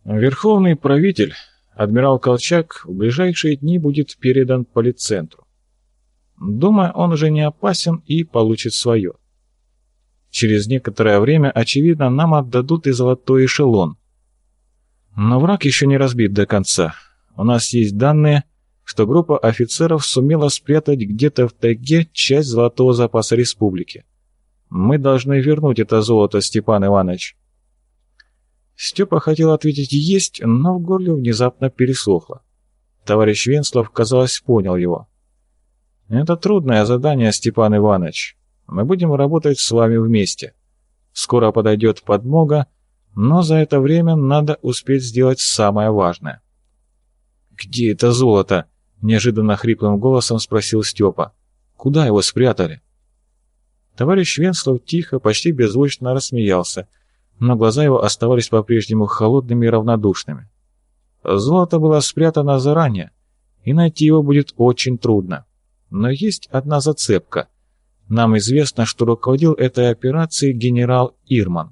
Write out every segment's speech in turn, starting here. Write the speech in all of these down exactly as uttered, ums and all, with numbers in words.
Верховный правитель, адмирал Колчак, в ближайшие дни будет передан полицентру. Думаю, он уже не опасен и получит свое. Через некоторое время, очевидно, нам отдадут и золотой эшелон. Но враг еще не разбит до конца. У нас есть данные, что группа офицеров сумела спрятать где-то в тайге часть золотого запаса республики. Мы должны вернуть это золото, Степан Иванович. Степа хотел ответить «есть», но в горле внезапно пересохло. Товарищ Венслов, казалось, понял его. «Это трудное задание, Степан Иванович. Мы будем работать с вами вместе. Скоро подойдет подмога, но за это время надо успеть сделать самое важное». «Где это золото?» — неожиданно хриплым голосом спросил Степа. «Куда его спрятали?» Товарищ Венслов тихо, почти беззвучно рассмеялся, но глаза его оставались по-прежнему холодными и равнодушными. Золото было спрятано заранее, и найти его будет очень трудно. Но есть одна зацепка. Нам известно, что руководил этой операцией генерал Ирман.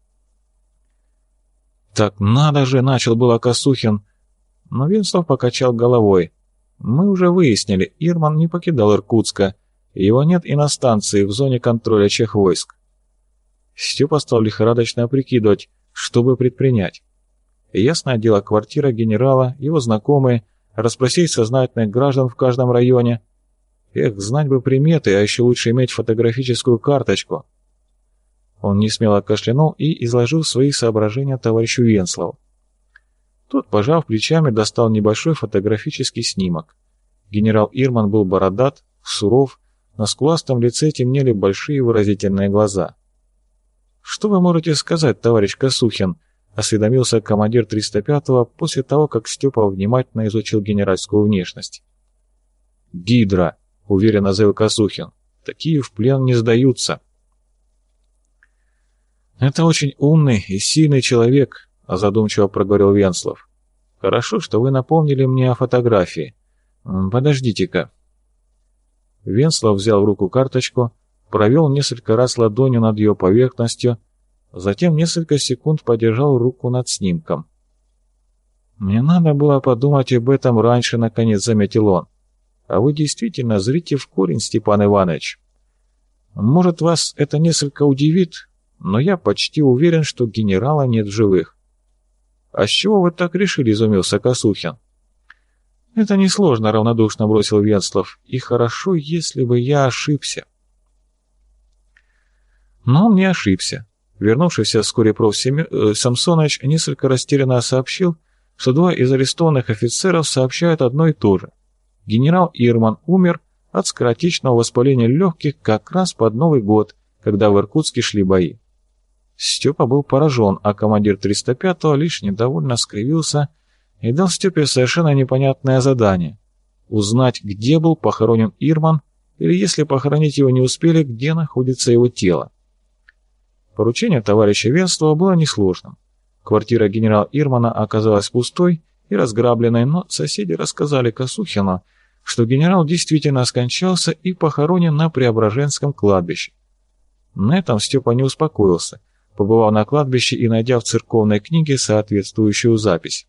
«Так надо же!» — начал было Косухин, но Венслов покачал головой. «Мы уже выяснили, Ирман не покидал Иркутска, его нет и на станции в зоне контроля чехвойск». Степа стал лихорадочно прикидывать, что бы предпринять. Ясное дело, квартира генерала, его знакомые, расспросить сознательных граждан в каждом районе. Эх, знать бы приметы, а еще лучше иметь фотографическую карточку. Он несмело кашлянул и изложил свои соображения товарищу Венслову. Тот, пожав плечами, достал небольшой фотографический снимок. Генерал Ирман был бородат, суров, на скуластом лице темнели большие выразительные глаза. «Что вы можете сказать, товарищ Косухин?» — осведомился командир триста пятого после того, как Степа внимательно изучил генеральскую внешность. «Гидра», — уверенно заявил Косухин, — «такие в плен не сдаются». «Это очень умный и сильный человек», — задумчиво проговорил Венслов. «Хорошо, что вы напомнили мне о фотографии. Подождите-ка». Венслов взял в руку карточку, провел несколько раз ладонью над ее поверхностью, затем несколько секунд подержал руку над снимком. «Мне надо было подумать об этом раньше», — наконец заметил он. «А вы действительно зрите в корень, Степан Иванович. Может, вас это несколько удивит, но я почти уверен, что генерала нет в живых». «А с чего вы так решили?» — изумился Косухин. «Это несложно», — равнодушно бросил Венслов. «И хорошо, если бы я ошибся». Но он не ошибся. Вернувшийся вскоре проф. Самсонович несколько растерянно сообщил, что два из арестованных офицеров сообщают одно и то же. Генерал Ирман умер от скоротечного воспаления легких как раз под Новый год, когда в Иркутске шли бои. Степа был поражен, а командир триста пятого лишь недовольно скривился и дал Степе совершенно непонятное задание — узнать, где был похоронен Ирман, или, если похоронить его не успели, где находится его тело. Поручение товарища Венслова было несложным. Квартира генерала Ирмана оказалась пустой и разграбленной, но соседи рассказали Косухину, что генерал действительно скончался и похоронен на Преображенском кладбище. На этом Степа не успокоился, побывав на кладбище и найдя в церковной книге соответствующую запись.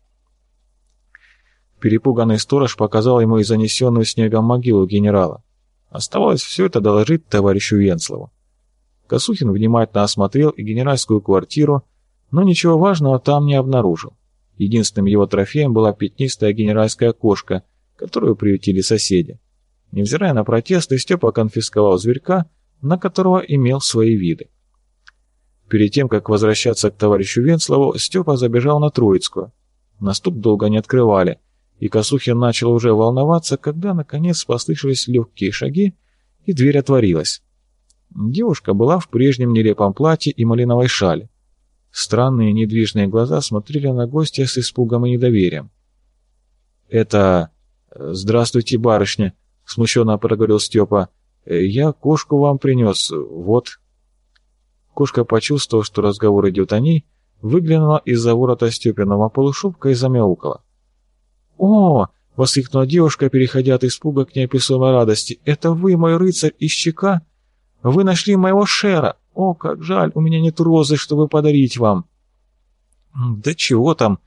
Перепуганный сторож показал ему и занесенную снегом могилу генерала. Оставалось все это доложить товарищу Венслову. Косухин внимательно осмотрел и генеральскую квартиру, но ничего важного там не обнаружил. Единственным его трофеем была пятнистая генеральская кошка, которую приютили соседи. Невзирая на протесты, Степа конфисковал зверька, на которого имел свои виды. Перед тем, как возвращаться к товарищу Венслову, Степа забежал на Троицкую. На стук долго не открывали, и Косухин начал уже волноваться, когда, наконец, послышались легкие шаги, и дверь отворилась. Девушка была в прежнем нелепом платье и малиновой шали. Странные недвижные глаза смотрели на гостя с испугом и недоверием. «Это... Здравствуйте, барышня», — смущенно проговорил Степа. «Я кошку вам принес, вот». Кошка, почувствовав, что разговор идет о ней, выглянула из-за ворота Степиного полушубка и замяукала. «О!» — воскликнула девушка, переходя от испуга к неописуемой радости. «Это вы, мой рыцарь из Чека? Вы нашли моего шера! О, как жаль, у меня нет розы, чтобы подарить вам!» «Да чего там?»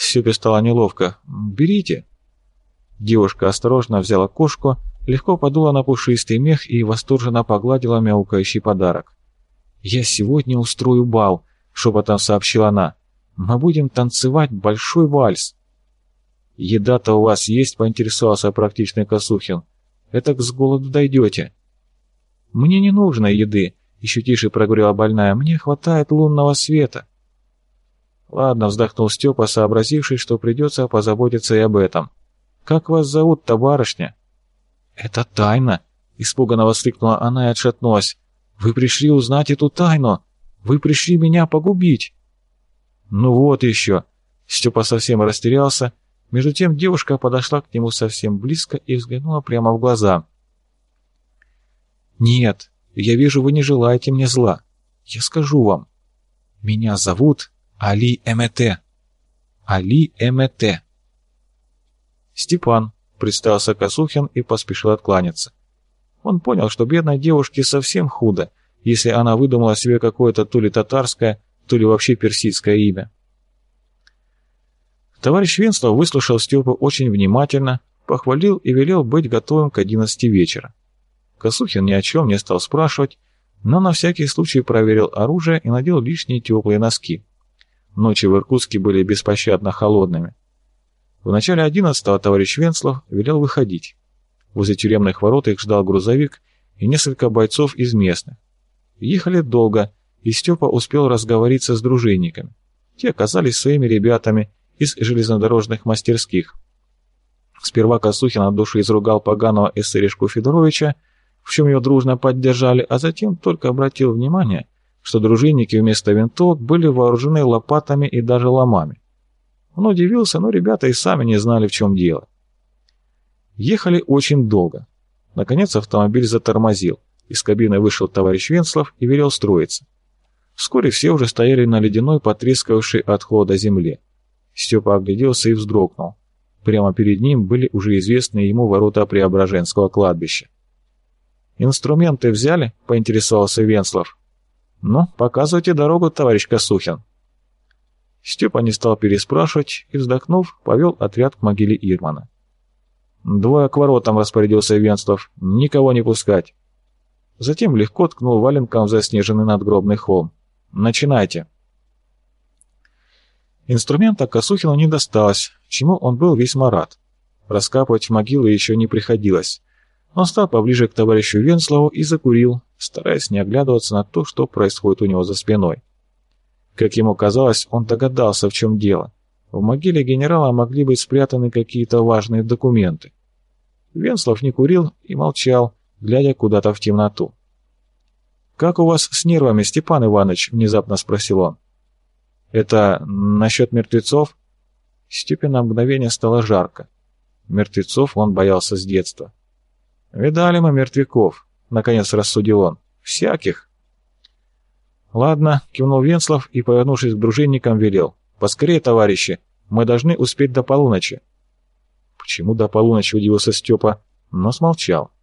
Степе стало неловко. «Берите». Девушка осторожно взяла кошку, легко подула на пушистый мех и восторженно погладила мяукающий подарок. «Я сегодня устрою бал», — шепотом сообщила она. «Мы будем танцевать большой вальс». «Еда-то у вас есть?» — поинтересовался практичный Косухин. «Этак с голоду дойдете». «Мне не нужно еды», — еще тише проговорила больная. «Мне хватает лунного света». «Ладно», — вздохнул Степа, сообразивший, что придется позаботиться и об этом. «Как вас зовут-то, барышня?» «Это тайна», — испуганно воскликнула она и отшатнулась. «Вы пришли узнать эту тайну! Вы пришли меня погубить!» «Ну вот еще!» Степа совсем растерялся. Между тем девушка подошла к нему совсем близко и взглянула прямо в глаза. «Нет, я вижу, вы не желаете мне зла. Я скажу вам. Меня зовут Али Эмете. Али Эмете». «Степан», — представился Косухин и поспешил откланяться. Он понял, что бедной девушке совсем худо, если она выдумала себе какое-то то ли татарское, то ли вообще персидское имя. Товарищ Венслов выслушал Степу очень внимательно, похвалил и велел быть готовым к одиннадцати вечера. Косухин ни о чем не стал спрашивать, но на всякий случай проверил оружие и надел лишние теплые носки. Ночи в Иркутске были беспощадно холодными. В начале одиннадцатого товарищ Венслов велел выходить. Возле тюремных ворот их ждал грузовик и несколько бойцов из местных. Ехали долго, и Степа успел разговориться с дружинниками. Те оказались своими ребятами из железнодорожных мастерских. Сперва Косухин от души изругал поганого эсеришку Федоровича, в чем его дружно поддержали, а затем только обратил внимание, что дружинники вместо винтовок были вооружены лопатами и даже ломами. Он удивился, но ребята и сами не знали, в чем дело. Ехали очень долго. Наконец автомобиль затормозил. Из кабины вышел товарищ Венслов и велел строиться. Вскоре все уже стояли на ледяной, потрескавшей от холода земле. Степа огляделся и вздрогнул. Прямо перед ним были уже известные ему ворота Преображенского кладбища. «Инструменты взяли?» — поинтересовался Венслов. «Ну, показывайте дорогу, товарищ Косухин». Степа не стал переспрашивать и, вздохнув, повел отряд к могиле Ирмана. «Двое к воротам», — распорядился Венслов, — «никого не пускать». Затем легко ткнул валенком в заснеженный надгробный холм. «Начинайте». Инструмента Косухину не досталось, чему он был весьма рад. Раскапывать могилы еще не приходилось. Он стал поближе к товарищу Венслову и закурил, стараясь не оглядываться на то, что происходит у него за спиной. Как ему казалось, он догадался, в чем дело. В могиле генерала могли быть спрятаны какие-то важные документы. Венслов не курил и молчал, глядя куда-то в темноту. «Как у вас с нервами, Степан Иванович?» — внезапно спросил он. «Это насчет мертвецов?» Степе на мгновение стало жарко. Мертвецов он боялся с детства. «Видали мы мертвяков», — наконец рассудил он. «Всяких». «Ладно», — кивнул Венслов и, повернувшись к дружинникам, велел. «Поскорее, товарищи, мы должны успеть до полуночи». «Почему до полуночи?» — удивился Степа, но смолчал.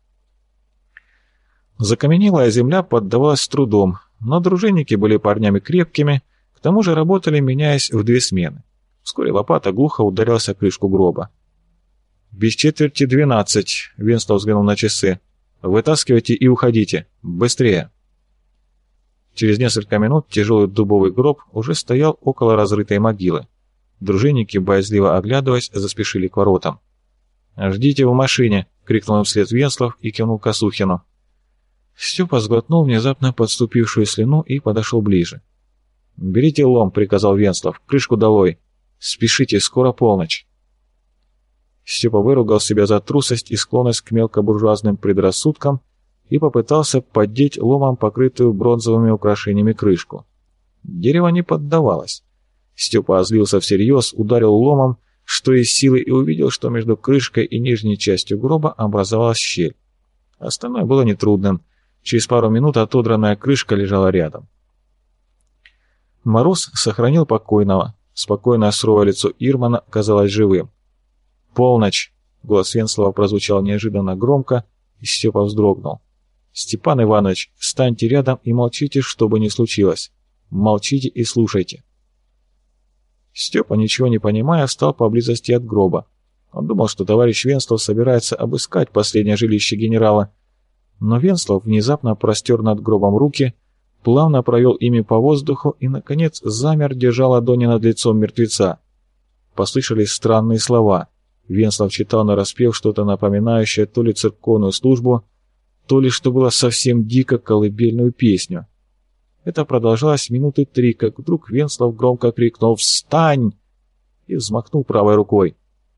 Закаменелая земля поддавалась с трудом, но дружинники были парнями крепкими, к тому же работали, меняясь в две смены. Вскоре лопата глухо ударилась о крышку гроба. «Без четверти двенадцать», — Венслов взглянул на часы. «Вытаскивайте и уходите. Быстрее». Через несколько минут тяжелый дубовый гроб уже стоял около разрытой могилы. Дружинники, боязливо оглядываясь, заспешили к воротам. «Ждите в машине!» — крикнул им вслед Венслов и кивнул Косухину. Степа сглотнул внезапно подступившую слюну и подошел ближе. «Берите лом», — приказал Венслов, — «крышку долой. Спешите, скоро полночь». Степа выругал себя за трусость и склонность к мелкобуржуазным предрассудкам и попытался поддеть ломом покрытую бронзовыми украшениями крышку. Дерево не поддавалось. Степа озлился всерьез, ударил ломом, что из силы, и увидел, что между крышкой и нижней частью гроба образовалась щель. Остальное было нетрудным. Через пару минут отодранная крышка лежала рядом. Мороз сохранил покойного. Спокойное суровое лицо Ирмана казалось живым. «Полночь!» — голос Венслова прозвучал неожиданно громко, и Степа вздрогнул. «Степан Иванович, встаньте рядом и молчите, что бы ни случилось. Молчите и слушайте». Степа, ничего не понимая, встал поблизости от гроба. Он думал, что товарищ Венслов собирается обыскать последнее жилище генерала, но Венслов внезапно простер над гробом руки, плавно провел ими по воздуху и, наконец, замер, держа ладони над лицом мертвеца. Послышались странные слова. Венслов читал нараспев что-то напоминающее то ли церковную службу, то ли, что было совсем дико, колыбельную песню. Это продолжалось минуты три, как вдруг Венслов громко крикнул «Встань!» и взмахнул правой рукой.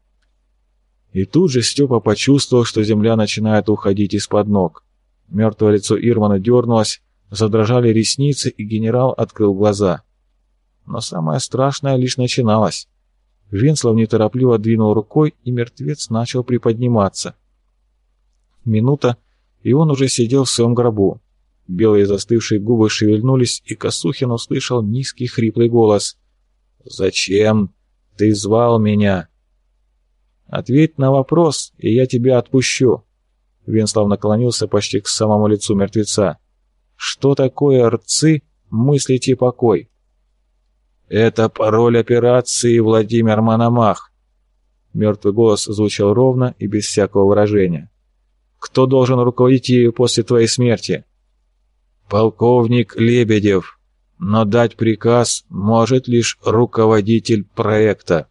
И тут же Степа почувствовал, что земля начинает уходить из-под ног. Мертвое лицо Ирмана дернулось, задрожали ресницы, и генерал открыл глаза. Но самое страшное лишь начиналось. Венслов неторопливо двинул рукой, и мертвец начал приподниматься. Минута, и он уже сидел в своем гробу. Белые застывшие губы шевельнулись, и Косухин услышал низкий хриплый голос. «Зачем ты звал меня?» «Ответь на вопрос, и я тебя отпущу». Венслов наклонился почти к самому лицу мертвеца. «Что такое рцы, мыслить и покой?» «Это пароль операции, Владимир Мономах». Мертвый голос звучал ровно и без всякого выражения. «Кто должен руководить ею после твоей смерти?» «Полковник Лебедев, но дать приказ может лишь руководитель проекта».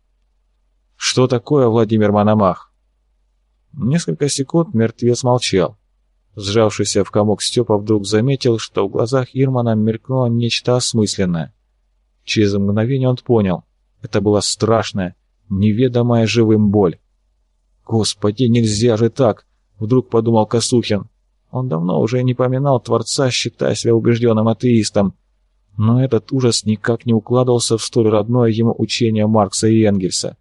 «Что такое Владимир Мономах?» Несколько секунд мертвец молчал. Сжавшийся в комок Степа вдруг заметил, что в глазах Ирмана мелькнуло нечто осмысленное. Через мгновение он понял. Это была страшная, неведомая живым боль. «Господи, нельзя же так!» — вдруг подумал Косухин. Он давно уже не поминал Творца, считая себя убежденным атеистом. Но этот ужас никак не укладывался в столь родное ему учение Маркса и Энгельса.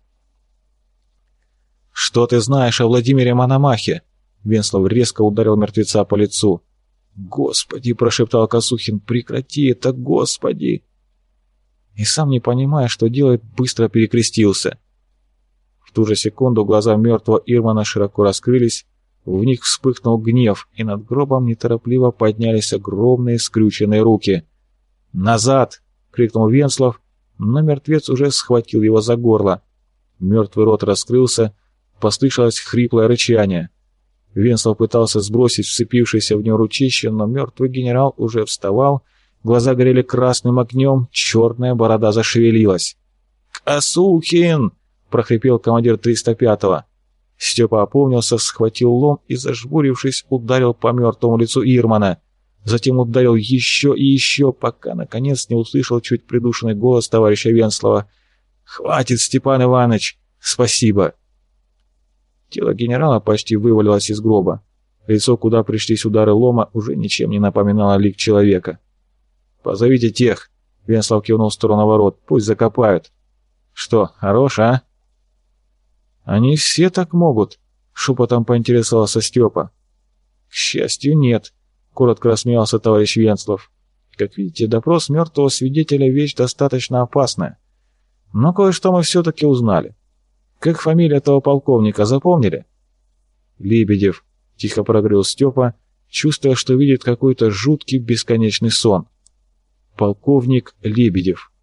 «Что ты знаешь о Владимире Мономахе?» Венслов резко ударил мертвеца по лицу. «Господи!» — прошептал Косухин. «Прекрати это, Господи!» И сам, не понимая, что делает, быстро перекрестился. В ту же секунду глаза мертвого Ирмана широко раскрылись, в них вспыхнул гнев, и над гробом неторопливо поднялись огромные скрюченные руки. «Назад!» — крикнул Венслов, но мертвец уже схватил его за горло. Мертвый рот раскрылся, послышалось хриплое рычание. Венслов пытался сбросить вцепившееся в него ручище, но мертвый генерал уже вставал, глаза горели красным огнем, черная борода зашевелилась. «Косухин!» — прохрипел командир триста пятого. Степа опомнился, схватил лом и, зажмурившись, ударил по мертвому лицу Ирмана. Затем ударил еще и еще, пока, наконец, не услышал чуть придушенный голос товарища Венслова. «Хватит, Степан Иванович! Спасибо!» Тело генерала почти вывалилось из гроба. Лицо, куда пришлись удары лома, уже ничем не напоминало лик человека. «Позовите тех!» — Венслов кивнул в сторону ворот. «Пусть закопают!» «Что, хорош, а?» «Они все так могут», — шепотом поинтересовался Степа. «К счастью, нет», — коротко рассмеялся товарищ Венслов. «Как видите, допрос мертвого свидетеля — вещь достаточно опасная. Но кое-что мы все-таки узнали. Как фамилия этого полковника, запомнили?» «Лебедев», — тихо проговорил Степа, чувствуя, что видит какой-то жуткий бесконечный сон. «Полковник Лебедев».